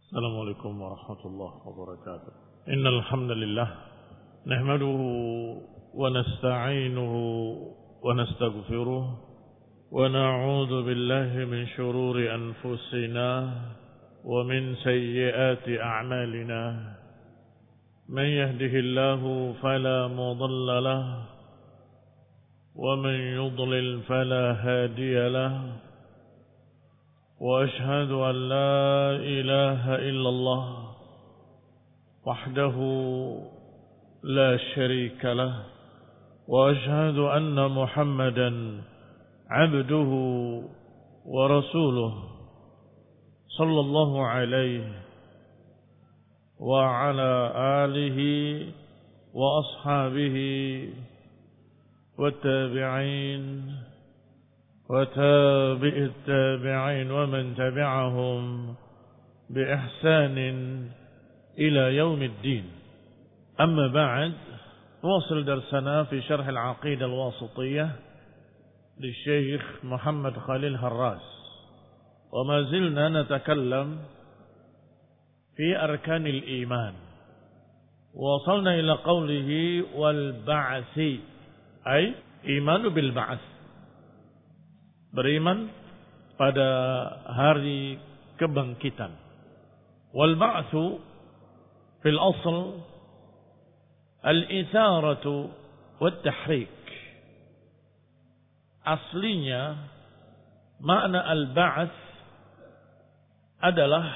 السلام عليكم ورحمة الله وبركاته. إن الحمد لله نحمده ونستعينه ونستغفره ونعوذ بالله من شرور أنفسنا ومن سيئات أعمالنا. من يهده الله فلا مضل له ومن يضلل فلا هادي له. وأشهد أن لا إله إلا الله وحده لا شريك له. وأشهد أن محمدا عبده ورسوله صلى الله عليه وعلى آله وأصحابه والتابعين وتابع التابعين ومن تبعهم بإحسان إلى يوم الدين. أما بعد، نواصل درسنا في شرح العقيدة الواسطية للشيخ محمد خليل هراس، وما زلنا نتكلم في أركان الإيمان. وصلنا إلى قوله والبعث، أي إيمان بالبعث، beriman pada hari kebangkitan. Wal ba'tsu fil asl al-itharatu wat tahrik. Aslinya makna al-ba'ts adalah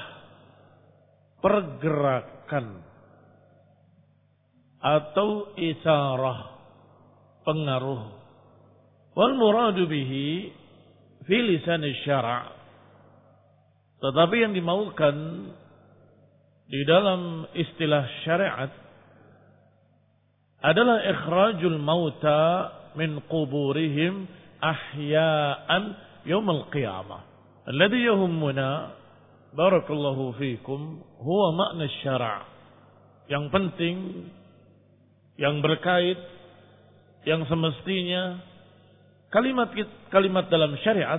pergerakan atau itharah, pengaruh. Wal muradu bihi fi lisan syara', tetapi yang dimaukan di dalam istilah syariat adalah ikhrajul mauta min quburihim ahya'an yaumil qiyamah. Alladhi yahummuna barakallahu fikum huwa makna syara', yang penting, yang berkait, yang semestinya kalimat dalam syariat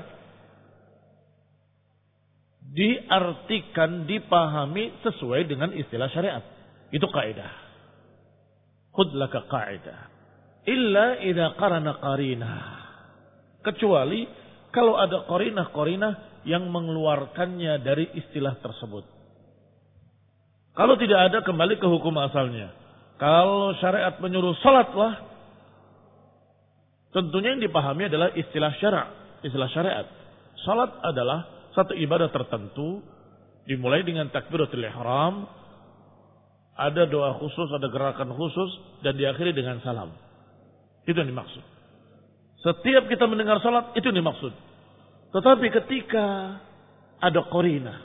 diartikan, dipahami sesuai dengan istilah syariat. Itu kaidah. Khudh laka qaidah. Illa idza qarana qarinah. Kecuali kalau ada qarinah yang mengeluarkannya dari istilah tersebut. Kalau tidak ada, kembali ke hukum asalnya. Kalau syariat menyuruh salatlah, tentunya yang dipahami adalah istilah syariat. Salat adalah satu ibadah tertentu, dimulai dengan takbiratul ihram, ada doa khusus, ada gerakan khusus, dan diakhiri dengan salam. Itu yang dimaksud. Setiap kita mendengar salat, itu yang dimaksud. Tetapi ketika ada qarinah,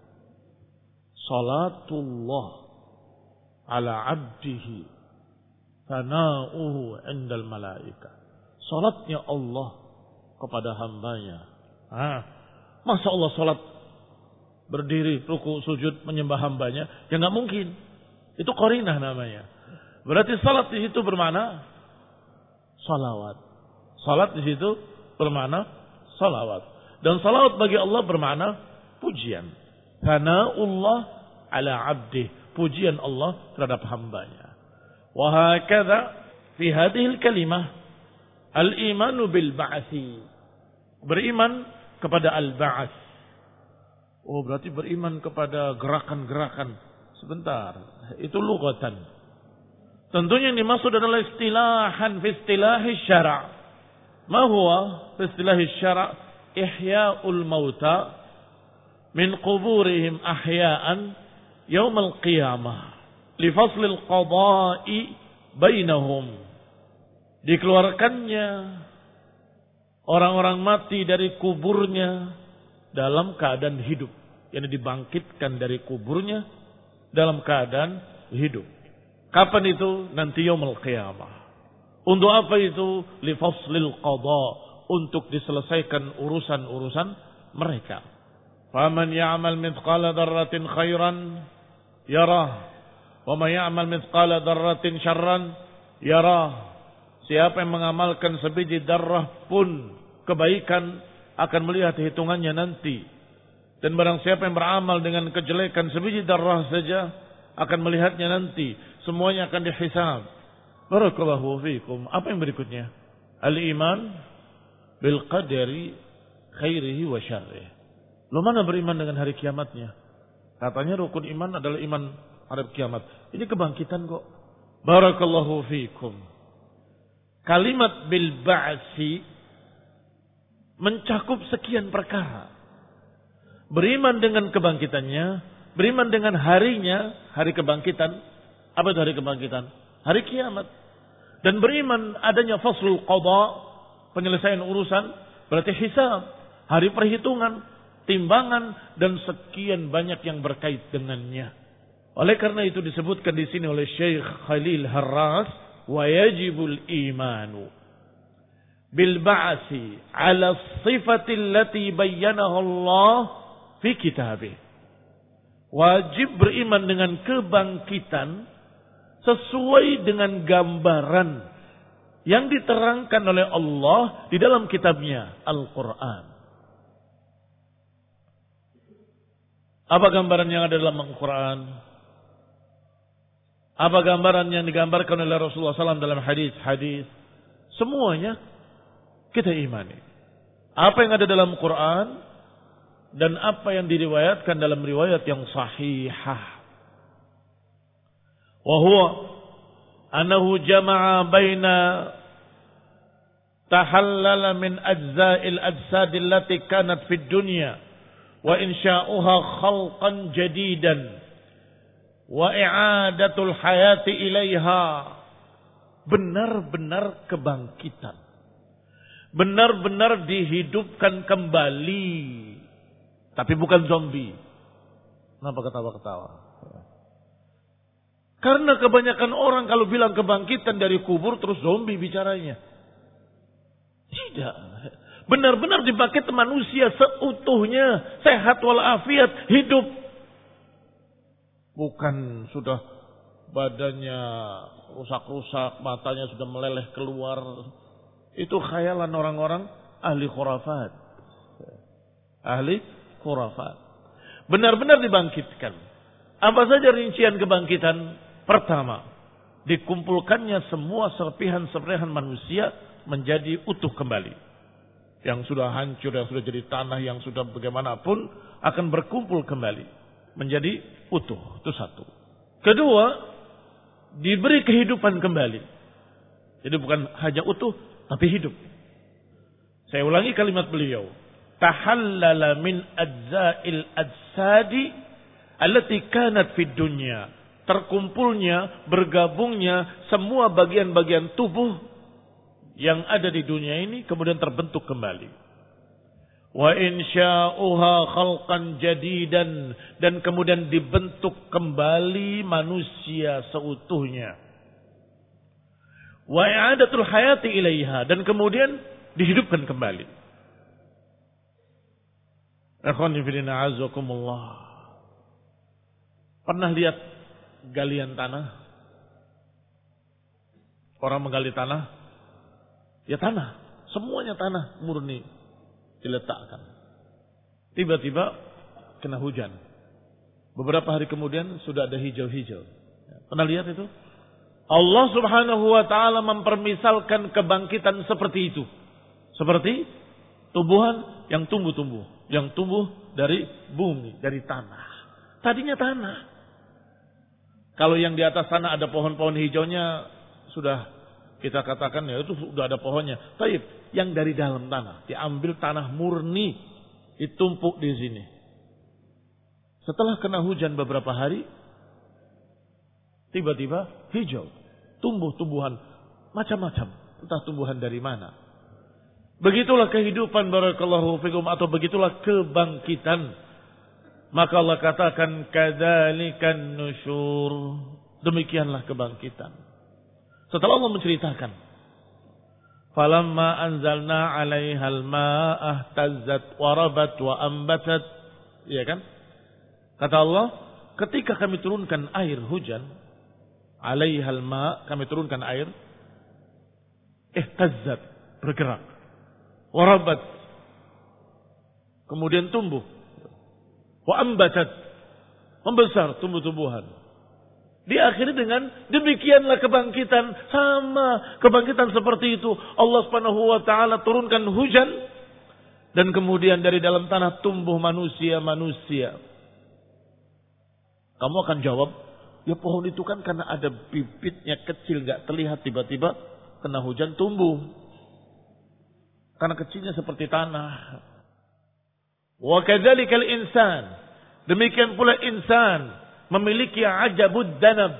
salatullah ala abdihi thana'uhu indal malaikah. Salatnya Allah kepada hambanya. Masa Allah salat berdiri, ruku, sujud, menyembah hambanya? Ya nggak mungkin. Itu qarinah namanya. Berarti salat di situ bermakna salawat. Salat di situ bermakna salawat. Dan salawat bagi Allah bermakna pujian. Thana'ullah ala abdih. Pujian Allah terhadap hambanya. Wa hakadha fi hadhil kalimah al-imanu bil ba'thi. Beriman kepada al-ba'ts. Oh, berarti beriman kepada gerakan-gerakan. Sebentar, itu lughatan. Tentunya yang dimaksud adalah istilahan fi istilahi syara'. Ma huwa fi istilahi syara' ihya'ul mauta min quburihim ahya'an yaumil qiyamah li faslil qada'i bainahum. Dikeluarkannya orang-orang mati dari kuburnya dalam keadaan hidup. Yang dibangkitkan dari kuburnya dalam keadaan hidup. Kapan itu? Nanti yaumul qiyamah. Untuk apa itu? Li faslil qada, untuk diselesaikan urusan-urusan mereka. Faman ya'mal mithqala dzarratin khairan yarah, wa man ya'mal mithqala dzarratin syarran yarah. Siapa yang mengamalkan sebiji darah pun kebaikan akan melihat hitungannya nanti. Dan barang siapa yang beramal dengan kejelekan sebiji darah saja akan melihatnya nanti. Semuanya akan dihisab. Barakallahu fiikum. Apa yang berikutnya? Al-iman bil qadari khairihi wa syarrihi. Lo mana beriman dengan hari kiamatnya? Katanya rukun iman adalah iman hari kiamat. Ini kebangkitan kok. Barakallahu fiikum. Kalimat bil ba'si mencakup sekian perkara. Beriman dengan kebangkitannya, beriman dengan harinya, hari kebangkitan. Apa itu hari kebangkitan? Hari kiamat. Dan beriman adanya faslul qada, penyelesaian urusan, berarti hisab, hari perhitungan, timbangan, dan sekian banyak yang berkait dengannya. Oleh karena itu disebutkan di sini oleh Syekh Khalil Harras, wa yajibul imanu bil ba'si ala sifati allati bayyanaha Allah fi kitabih. Wajib beriman dengan kebangkitan sesuai dengan gambaran yang diterangkan oleh Allah di dalam kitabnya Al-Quran. Apa gambaran yang ada dalam Al-Quran? Apa gambaran yang digambarkan oleh Rasulullah SAW dalam hadis-hadis? Semuanya kita imani. Apa yang ada dalam Quran dan apa yang diriwayatkan dalam riwayat yang sahihah. Wa huwa annahu jama'a baina tahallala min ajza'il ajsad allati kanat fid dunya wa insya'uha khalqan jadidan wa i'adatul hayati ilaiha. Benar-benar kebangkitan, benar-benar dihidupkan kembali, tapi bukan zombie. Kenapa ketawa-ketawa? Karena kebanyakan orang kalau bilang kebangkitan dari kubur terus zombie bicaranya. Tidak. Benar-benar dibangkit manusia seutuhnya, sehat walafiat, hidup. Bukan sudah badannya rusak-rusak, matanya sudah meleleh keluar. Itu khayalan orang-orang ahli khurafat. Ahli khurafat. Benar-benar dibangkitkan. Apa saja rincian kebangkitan? Pertama, dikumpulkannya semua serpihan-serpihan manusia menjadi utuh kembali. Yang sudah hancur, yang sudah jadi tanah, yang sudah bagaimanapun akan berkumpul kembali menjadi utuh. Itu satu. Kedua, diberi kehidupan kembali. Jadi bukan hanya utuh, tapi hidup. Saya ulangi kalimat beliau. Tahallala min ajza'il ajsadi allati kanat fid dunya. Terkumpulnya, bergabungnya semua bagian-bagian tubuh yang ada di dunia ini kemudian terbentuk kembali. Wa insya'uha khalqan jadidan, dan kemudian dibentuk kembali manusia seutuhnya. Wa i'adatul hayati ilaiha, dan kemudian dihidupkan kembali. Akhwani fillah azakumullah. Pernah lihat galian tanah? Orang menggali tanah, ya tanah, semuanya tanah murni diletakkan. Tiba-tiba kena hujan. Beberapa hari kemudian sudah ada hijau-hijau. Pernah lihat itu? Allah Subhanahu wa taala mempermisalkan kebangkitan seperti itu. Seperti tumbuhan yang tumbuh-tumbuh, yang tumbuh dari bumi, dari tanah. Tadinya tanah. Kalau yang di atas sana ada pohon-pohon hijaunya, sudah kita katakan ya itu sudah ada pohonnya. Tapi yang dari dalam tanah, diambil tanah murni, ditumpuk di sini. Setelah kena hujan beberapa hari, tiba-tiba hijau, tumbuh-tumbuhan macam-macam, entah tumbuhan dari mana. Begitulah kehidupan barakallahu fikum, atau begitulah kebangkitan. Maka Allah katakan kadzalikan nusyur. Demikianlah kebangkitan. Setelah Allah menceritakan, falamma anzalna 'alaihal ma'a ihtazzat wa rabat wa ambatat, ya kan? Kata Allah, ketika kami turunkan air hujan, 'alaihal ma', kami turunkan air, ihtazzat, bergerak, wa rabat, kemudian tumbuh. Wa ambatat, membesar tumbuh-tumbuhan. Diakhiri dengan demikianlah kebangkitan, sama kebangkitan seperti itu. Allah Subhanahu wa taala turunkan hujan dan kemudian dari dalam tanah tumbuh manusia. Kamu akan jawab, ya pohon itu kan karena ada bibitnya kecil enggak terlihat, tiba-tiba kena hujan tumbuh. Karena kecilnya seperti tanah. Wa kadzalikal insan, demikian pula insan memiliki ajabud danab,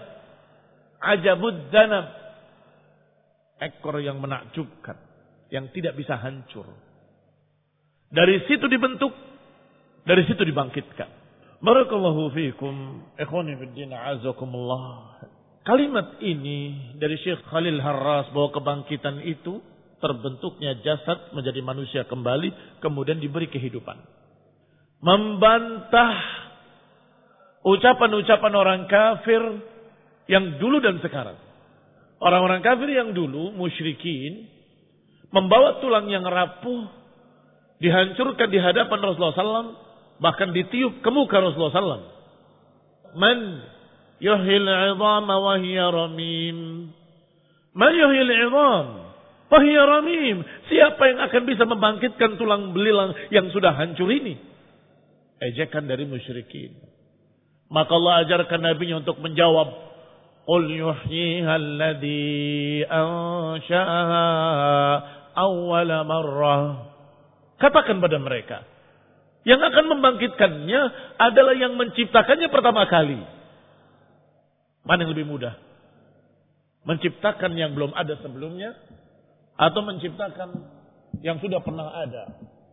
ekor yang menakjubkan, yang tidak bisa hancur. Dari situ dibentuk, dari situ dibangkitkan. Barakallahu fiikum, ikhwani fiddin, azakumullah. Kalimat ini dari Syekh Khalil Harras bahwa kebangkitan itu terbentuknya jasad menjadi manusia kembali, kemudian diberi kehidupan. Membantah ucapan-ucapan orang kafir yang dulu dan sekarang. Orang-orang kafir yang dulu, musyrikin, membawa tulang yang rapuh, dihancurkan di hadapan Rasulullah SAW, bahkan ditiup ke muka Rasulullah SAW. Man yuhyil 'idhama wa hiya ramim. Man yuhyil 'idham wa hiya ramim. Siapa yang akan bisa membangkitkan tulang belilang yang sudah hancur ini? Ejekan dari musyrikin. Maka Allah ajarkan nabinya untuk menjawab, qul yuhyiha alladhi ansha'aha awwala marrah. Katakan pada mereka, yang akan membangkitkannya adalah yang menciptakannya pertama kali. Mana yang lebih mudah? Menciptakan yang belum ada sebelumnya atau menciptakan yang sudah pernah ada?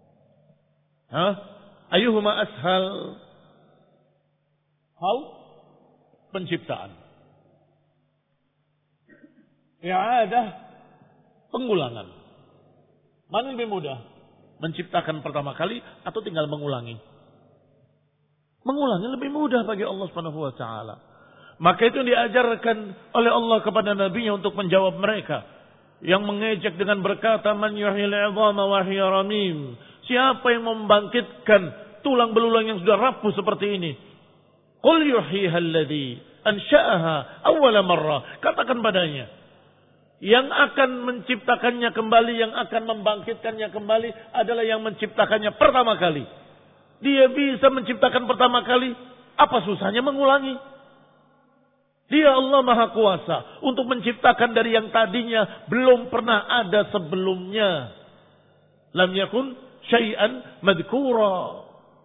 Ayyuhuma ashal? Hal penciptaan. I'adah, pengulangan. Mana yang lebih mudah? Menciptakan pertama kali atau tinggal mengulangi? Mengulangi lebih mudah bagi Allah Subhanahu wa taala. Maka itu diajarkan oleh Allah kepada nabinya untuk menjawab mereka yang mengejek dengan berkata, man yuhyil 'idhama wa hiya ramim. Siapa yang membangkitkan tulang belulang yang sudah rapuh seperti ini? Qul yuhyiha alladhi ansha'aha awwala marrah. Katakan padanya, yang akan menciptakannya kembali, yang akan membangkitkannya kembali adalah yang menciptakannya pertama kali. Dia bisa menciptakan pertama kali, apa susahnya mengulangi? Dia Allah Maha Kuasa untuk menciptakan dari yang tadinya belum pernah ada sebelumnya. Lam yakun syai'an madhkura.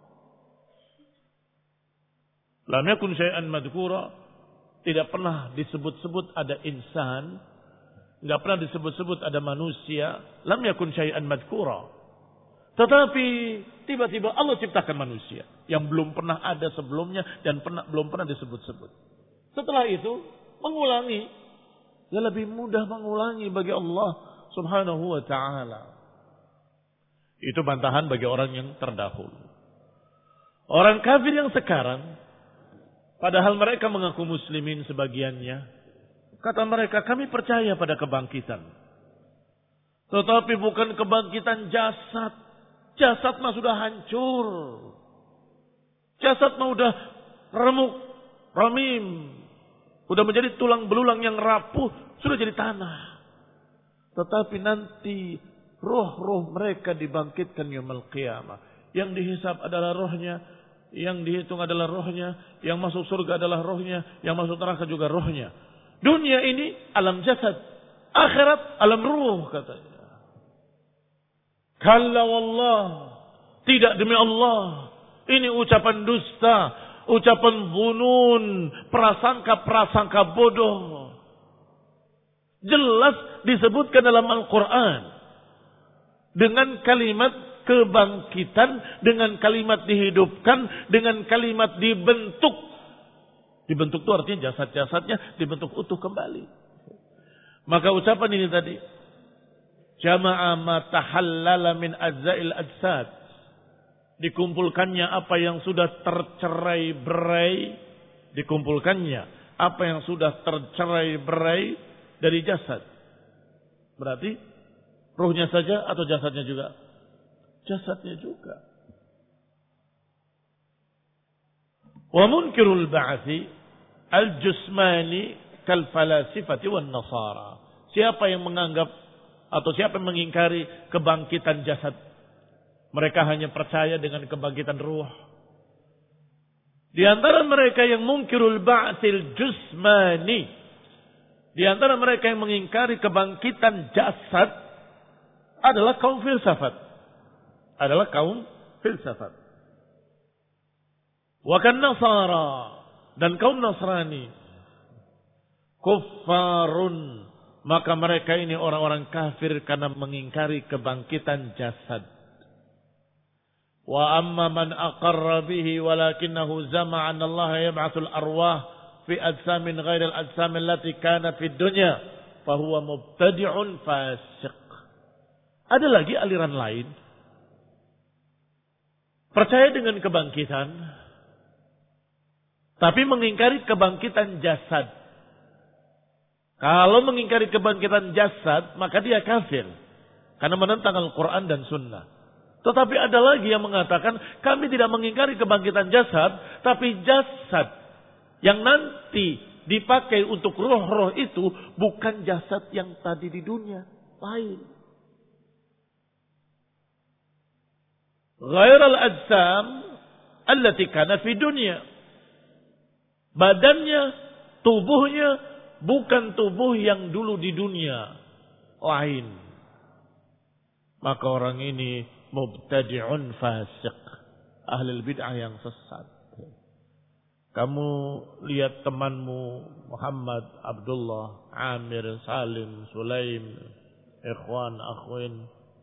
Lam yakun syai'an madhkura, tidak pernah disebut-sebut ada insan, tidak pernah disebut-sebut ada manusia. Lam yakun syai'an madhkura. Tetapi tiba-tiba Allah ciptakan manusia yang belum pernah ada sebelumnya dan belum pernah disebut-sebut. Setelah itu mengulangi, ya lebih mudah mengulangi bagi Allah Subhanahu wa taala. Itu bantahan bagi orang yang terdahulu. Orang kafir yang sekarang, padahal mereka mengaku muslimin sebagiannya, kata mereka, kami percaya pada kebangkitan. Tetapi bukan kebangkitan jasad. Jasad mah sudah hancur. Jasad mah udah remuk, ramim. Udah menjadi tulang belulang yang rapuh, sudah jadi tanah. Tetapi nanti roh-roh mereka dibangkitkan yaumul qiyamah. Yang dihisab adalah rohnya, yang dihitung adalah rohnya, yang masuk surga adalah rohnya, yang masuk neraka juga rohnya. Dunia ini alam jasad, akhirat alam ruh katanya. Kalla wallah, tidak demi Allah. Ini ucapan dusta, ucapan dzunun, prasangka-prasangka bodoh. Jelas disebutkan dalam Al-Quran dengan kalimat kebangkitan, dengan kalimat dihidupkan, dengan kalimat dibentuk. Dibentuk itu artinya jasad-jasadnya dibentuk utuh kembali. Maka ucapan ini tadi, jama'a ma tahallala min ajza'il ajsad, dikumpulkannya apa yang sudah tercerai-berai, dikumpulkannya apa yang sudah tercerai-berai dari jasad. Berarti ruhnya saja atau jasadnya juga? Jasadnya juga. Wa munkirul ba'tsi al-jusmani kal falasifati wan nasara. Siapa yang menganggap atau siapa yang mengingkari kebangkitan jasad, mereka hanya percaya dengan kebangkitan ruh. Di antara mereka yang munkirul ba'tsil jusmani, di antara mereka yang mengingkari kebangkitan jasad adalah kaum filsafat. Wa kan nasara, dan kaum Nasrani. Kuffarun, maka mereka ini orang-orang kafir karena mengingkari kebangkitan jasad. Wa amma man aqarra bihi walakinahu zama anna Allah yab'atsul arwah fi ajsamin ghairil ajsam allati kanat fid dunya fa huwa mubtadi'un fasiq. Ada lagi aliran lain percaya dengan kebangkitan tapi mengingkari kebangkitan jasad. Kalau mengingkari kebangkitan jasad, maka dia kafir karena menentang Al-Quran dan Sunnah. Tetapi ada lagi yang mengatakan kami tidak mengingkari kebangkitan jasad, tapi jasad yang nanti dipakai untuk roh-roh itu bukan jasad yang tadi di dunia, lain. Ghairal ajsam allati kana fi dunya. Badannya, tubuhnya bukan tubuh yang dulu di dunia, lain. Maka orang ini mubtadi'un fasiq, ahli bid'ah yang sesat. Kamu lihat temanmu Muhammad, Abdullah, Amir, Salim, Sulaim, ikhwan, akhwin,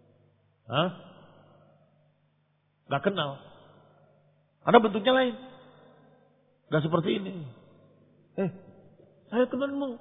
gak kenal. Ada bentuknya lain. Gak seperti ini. Saya temanmu.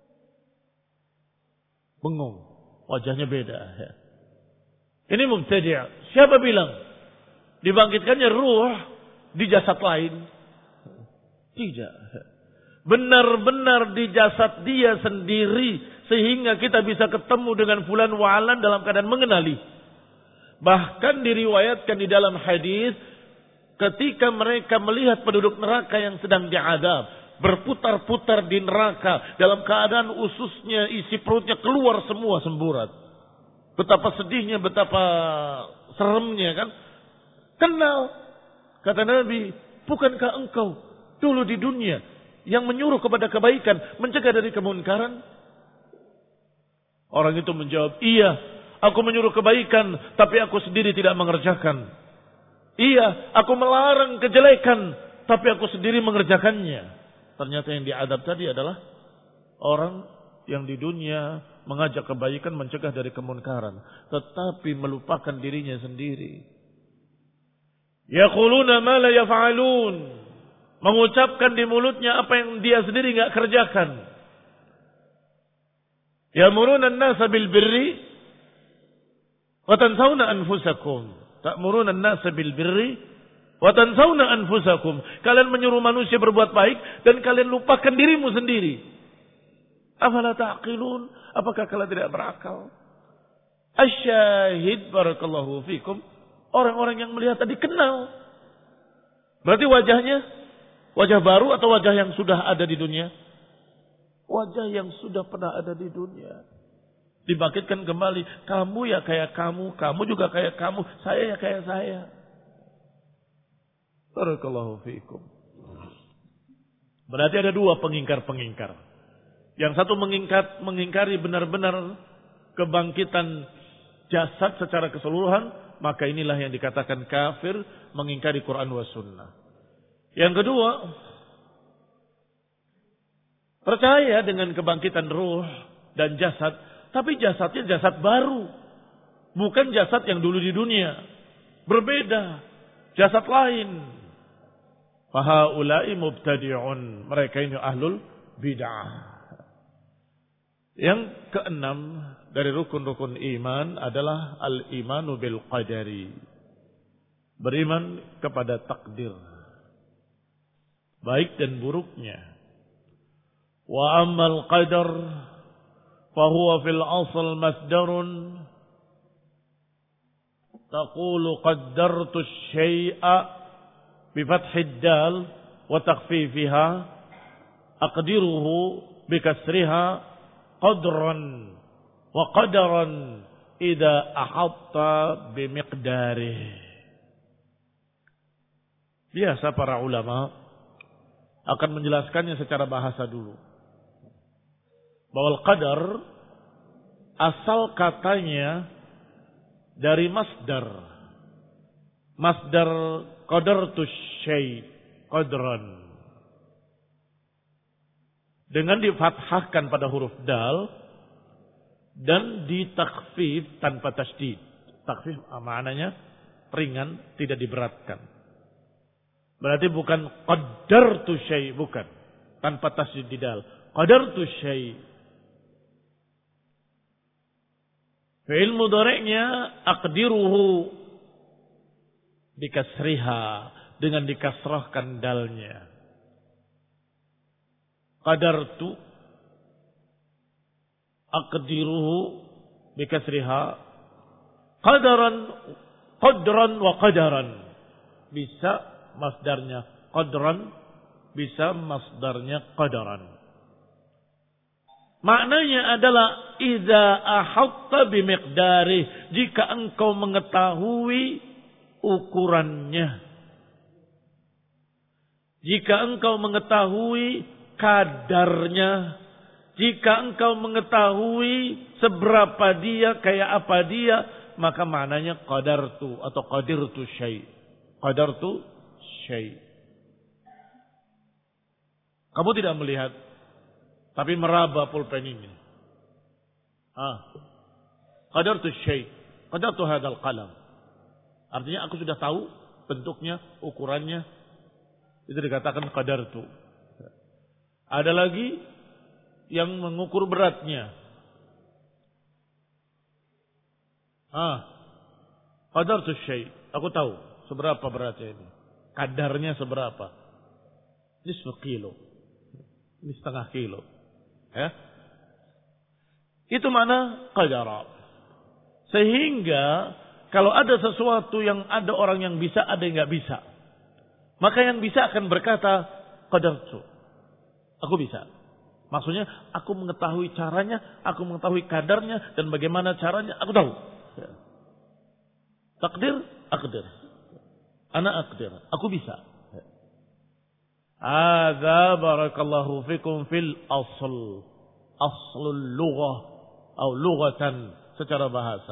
Bengong. Wajahnya beda. Ini mubtadi'. Siapa bilang dibangkitkannya ruh di jasad lain? Tidak. Benar-benar di jasad dia sendiri sehingga kita bisa ketemu dengan fulan wa'alan dalam keadaan mengenali. Bahkan diriwayatkan di dalam hadis ketika mereka melihat penduduk neraka yang sedang diadab, berputar-putar di neraka dalam keadaan ususnya, isi perutnya keluar semua semburat. Betapa sedihnya, betapa seremnya kan. Kenal. Kata Nabi, bukankah engkau dulu di dunia yang menyuruh kepada kebaikan, mencegah dari kemunkaran? Orang itu menjawab, iya, aku menyuruh kebaikan, tapi aku sendiri tidak mengerjakan. Iya, aku melarang kejelekan, tapi aku sendiri mengerjakannya. Ternyata yang diadab tadi adalah orang yang di dunia mengajak kebaikan, mencegah dari kemunkaran, tetapi melupakan dirinya sendiri. Yaquluna ma la yaf'alun, mengucapkan di mulutnya apa yang dia sendiri enggak kerjakan. Ya'muruna an-nasa bil birri wa tansawna anfusakum. Ta'muruna an-nasa bil birri wa tansawna anfusakum. Kalian menyuruh manusia berbuat baik dan kalian lupakan dirimu sendiri. Afala ta'qilun? Apakah kalian tidak berakal? Asyahid barakallahu fikum. Orang-orang yang melihat tadi kenal. Berarti wajahnya wajah baru atau wajah yang sudah ada di dunia? Wajah yang sudah pernah ada di dunia. Dibangkitkan kembali. Kamu ya kayak kamu. Kamu juga kayak kamu. Saya ya kayak saya. Barakallahu fikum. Berarti ada dua pengingkar-pengingkar. Yang satu mengingkari benar-benar kebangkitan jasad secara keseluruhan, maka inilah yang dikatakan kafir, mengingkari Quran wa sunnah. Yang kedua, percaya dengan kebangkitan ruh dan jasad, tapi jasadnya jasad baru, bukan jasad yang dulu di dunia. Berbeda, jasad lain. Fahaulai mubtadi'un, mereka ini ahlul bid'ah. Yang keenam dari rukun-rukun iman adalah al-imanu bil qadari. Beriman kepada takdir, baik dan buruknya. Wa ammal qadar fahuwa fil asl masdarun taqulu qaddartu asy-syai'a bi fathid dal wa takhfifiha aqdiruhu bikasriha qadran wa qadaran idza ahatta bimiqdarih. Biasa para ulama akan menjelaskannya secara bahasa dulu. Bahwa al-qadar asal katanya dari masdar. Masdar qadartu syai' qadran. Dengan difathahkan pada huruf dal dan ditakhfif tanpa tasydid. Takhfif maknanya ringan, tidak diberatkan. Berarti bukan qadartu syai', bukan. Tanpa tasydid di dal. Qadartu syai'. Fi'il mudhari'nya aqdiruhu dikasriha, dengan dikasrahkan dalnya. Qadartu aqdiruhu bikasriha qadran wa qadaran. Bisa masdarnya qadran, bisa masdarnya qadaran. Maknanya adalah idza ahatta bimiqdarih, jika engkau mengetahui ukurannya. Jika engkau mengetahui kadarnya, jika engkau mengetahui seberapa dia, kayak apa dia, maka maknanya qadartu atau qadirtu syai'. Qadartu syai'. Kamu tidak melihat, tapi meraba pulpen ini. Qadartu syai', qadartu hadzal qalam. Artinya aku sudah tahu bentuknya, ukurannya. Itu dikatakan qadartu. Ada lagi yang mengukur beratnya. Qadartu syai', aku tahu seberapa beratnya ini. Kadarnya seberapa? Ini 1 kilo. Ini 1/2 kilo. Ya. Itu mana qadara. Sehingga kalau ada sesuatu yang ada orang yang bisa, ada yang nggak bisa. Maka yang bisa akan berkata qadartu. Aku bisa. Maksudnya aku mengetahui caranya, aku mengetahui kadarnya dan bagaimana caranya, aku tahu. Takdir, aqdir. Ana aqdir, aku bisa. Hadza barakallahu fikum fil asl. Aslul lughah atau lughatan secara bahasa.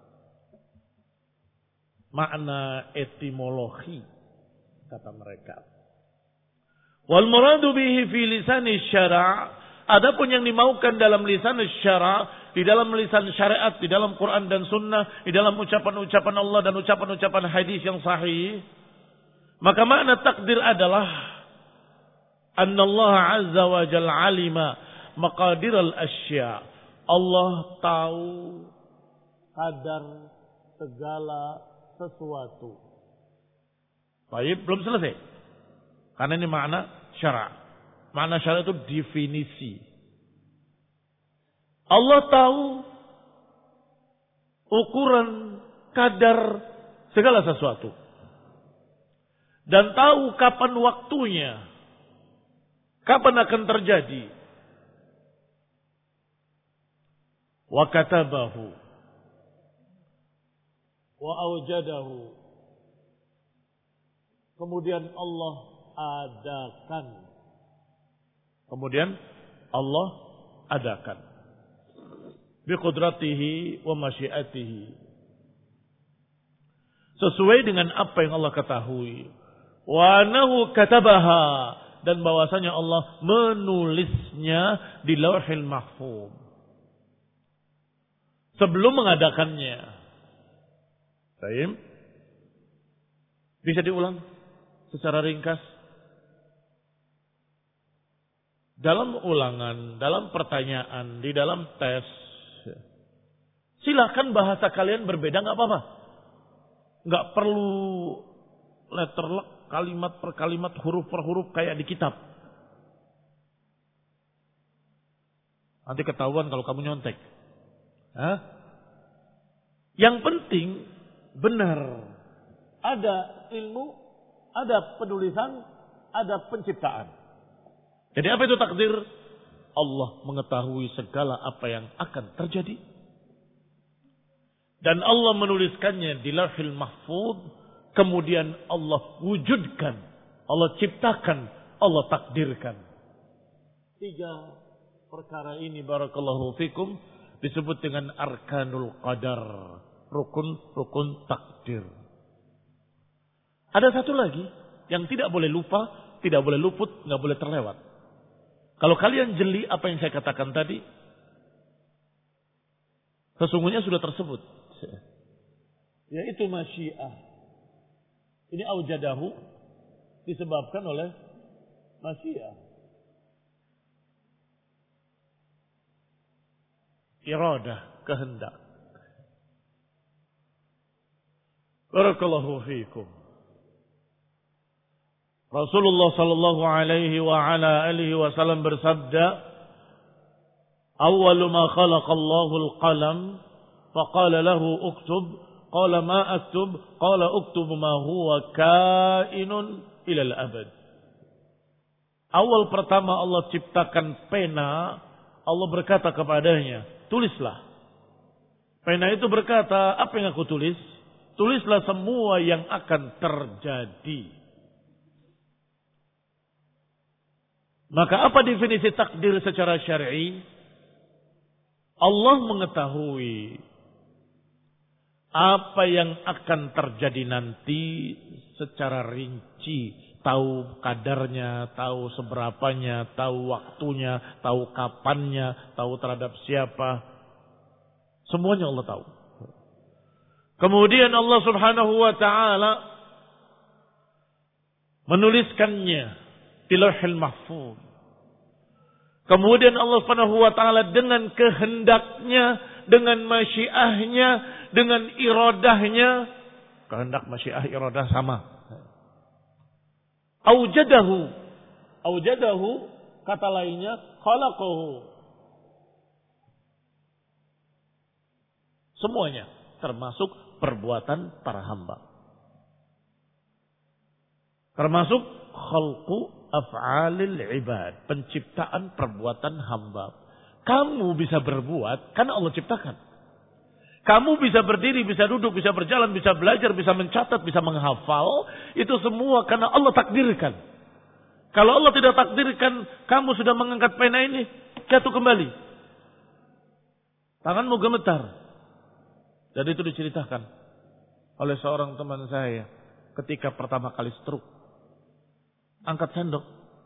Makna etimologi kata mereka. Wal muradu bihi fi lisan syara'. Adapun yang dimaukan dalam lisan syara', di dalam lisan syariat, di dalam Quran dan Sunnah, di dalam ucapan-ucapan Allah dan ucapan-ucapan hadis yang sahih, maka makna takdir adalah annallaha azza wa jalla alima maqadir al-asya'. Allah tahu kadar segala sesuatu. Baik, belum selesai. Karena ini makna syara'. Makna syara' itu definisi. Allah tahu ukuran kadar segala sesuatu. Dan tahu kapan waktunya. Kapan akan terjadi. Wa katabahu. Wa awjadahu. Kemudian Allah adakan. Kemudian Allah adakan. Biqudratihi wa masyiatihi. Sesuai dengan apa yang Allah ketahui. Wa anahu katabaha. Dan bahwasanya Allah menulisnya di Lauhil Mahfuz. Sebelum mengadakannya. Baik. Bisa diulang secara ringkas. Dalam ulangan, dalam pertanyaan, di dalam tes. Silakan bahasa kalian berbeda, nggak apa-apa. Nggak perlu letterlock, kalimat per kalimat, huruf per huruf kayak di kitab. Nanti ketahuan kalau kamu nyontek. Yang penting benar. Ada ilmu, ada penulisan, ada penciptaan. Jadi apa itu takdir? Allah mengetahui segala apa yang akan terjadi. Dan Allah menuliskannya di Lauhul Mahfuz. Kemudian Allah wujudkan. Allah ciptakan. Allah takdirkan. 3 perkara ini barakallahu fikum disebut dengan arkanul qadar. Rukun-rukun takdir. Ada satu lagi yang tidak boleh lupa, tidak boleh luput, nggak boleh terlewat. Kalau kalian jeli apa yang saya katakan tadi, sesungguhnya sudah tersebut. Yaitu masyiah. Ini aujadahu disebabkan oleh masyiah. Iradah, kehendak. Barakallahu fiikum. Rasulullah sallallahu alaihi wa ala alihi wasallam bersabda, "Awwalu ma khalaqallahu al-qalam, faqala lahu uktub, qala ma aktub, qala uktub ma huwa kainun ila al-abad." Awal pertama Allah ciptakan pena, Allah berkata kepadanya, "Tulislah." Pena itu berkata, "Apa yang aku tulis?" Tulislah semua yang akan terjadi. Maka apa definisi takdir secara syar'i? Allah mengetahui apa yang akan terjadi nanti secara rinci. Tahu kadarnya, tahu seberapanya, tahu waktunya, tahu kapannya, tahu terhadap siapa. Semuanya Allah tahu. Kemudian Allah subhanahu wa ta'ala menuliskannya di Lauhul Mahfuz. Kemudian Allah subhanahu wa ta'ala dengan kehendaknya, dengan masyiahnya, dengan iradahnya. Kehendak, masyiah, iradah sama. Aujadahu, kata lainnya, khalaqahu. Semuanya, termasuk perbuatan para hamba. Termasuk khalqu af'alil ibad. Penciptaan perbuatan hamba. Kamu bisa berbuat karena Allah ciptakan. Kamu bisa berdiri, bisa duduk, bisa berjalan, bisa belajar, bisa mencatat, bisa menghafal. Itu semua karena Allah takdirkan. Kalau Allah tidak takdirkan, kamu sudah mengangkat pena ini, jatuh kembali. Tanganmu gemetar. Dan itu diceritakan oleh seorang teman saya ketika pertama kali stroke. Angkat sendok.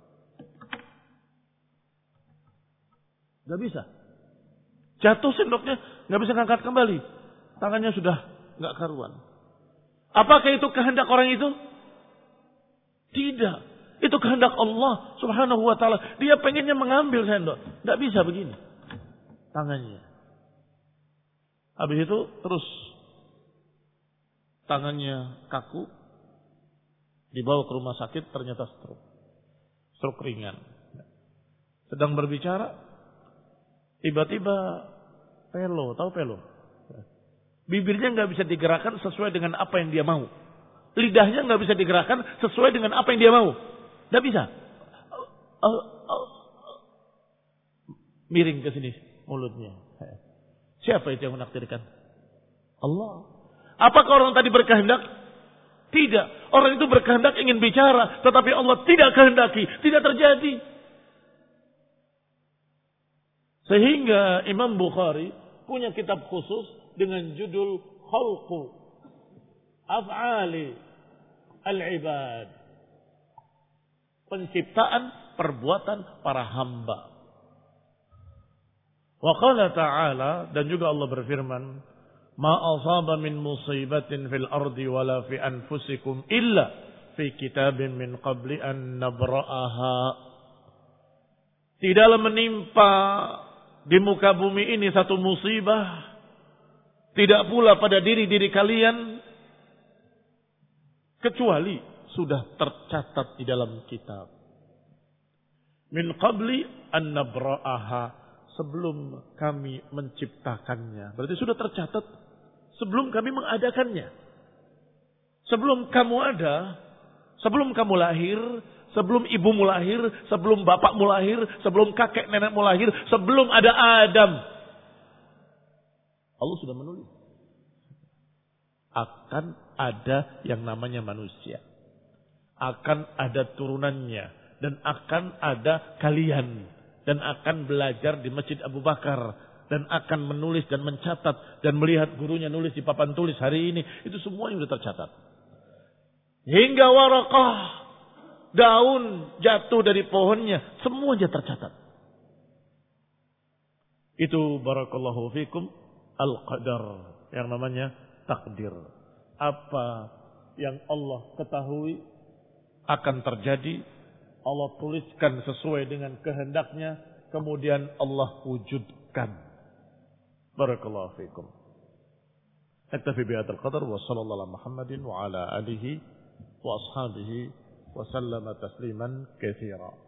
Gak bisa. Jatuh sendoknya, gak bisa ngangkat kembali. Tangannya sudah gak karuan. Apakah itu kehendak orang itu? Tidak. Itu kehendak Allah subhanahu wa ta'ala. Dia pengennya mengambil sendok. Gak bisa begini. Tangannya. Habis itu terus tangannya kaku, dibawa ke rumah sakit, ternyata stroke ringan. Sedang berbicara, tiba-tiba pelo, tahu pelo? Bibirnya nggak bisa digerakkan sesuai dengan apa yang dia mau. Lidahnya nggak bisa digerakkan sesuai dengan apa yang dia mau. Nggak bisa. Miring ke sini mulutnya. Siapa itu yang menakdirkan? Allah. Apakah orang tadi berkehendak? Tidak. Orang itu berkehendak ingin bicara. Tetapi Allah tidak kehendaki. Tidak terjadi. Sehingga Imam Bukhari punya kitab khusus dengan judul Khalqu Af'ali Al-Ibad. Penciptaan perbuatan para hamba. Wa qala ta'ala, dan juga Allah berfirman, ma asaba min musibatin fil ardi wala fi anfusikum illa fi kitabin min qabli an nabra'aha. Tidaklah menimpa di muka bumi ini satu musibah, tidak pula pada diri-diri kalian, kecuali sudah tercatat di dalam kitab. Min qabli an nabra'aha, sebelum kami menciptakannya. Berarti sudah tercatat sebelum kami mengadakannya. Sebelum kamu ada, sebelum kamu lahir, Sebelum ibumu lahir, sebelum bapakmu lahir, sebelum kakek nenekmu lahir, sebelum ada Adam. Allah sudah menulis. Akan ada yang namanya manusia. Akan ada turunannya. Dan akan ada kalian. Dan akan belajar di Masjid Abu Bakar. Dan akan menulis dan mencatat. Dan melihat gurunya nulis di papan tulis hari ini. Itu semuanya sudah tercatat. Hingga warakah. Daun jatuh dari pohonnya. Semuanya tercatat. Itu barakallahu fikum. Al-qadar. Yang namanya takdir. Apa yang Allah ketahui akan terjadi. Allah tuliskan sesuai dengan kehendaknya. Kemudian Allah wujudkan. Barakallahu fikum. Aktafi bihadzal qadar wa sallallahu ala Muhammadin wa ala alihi wa ashabihi wa sallama tasliman katsira.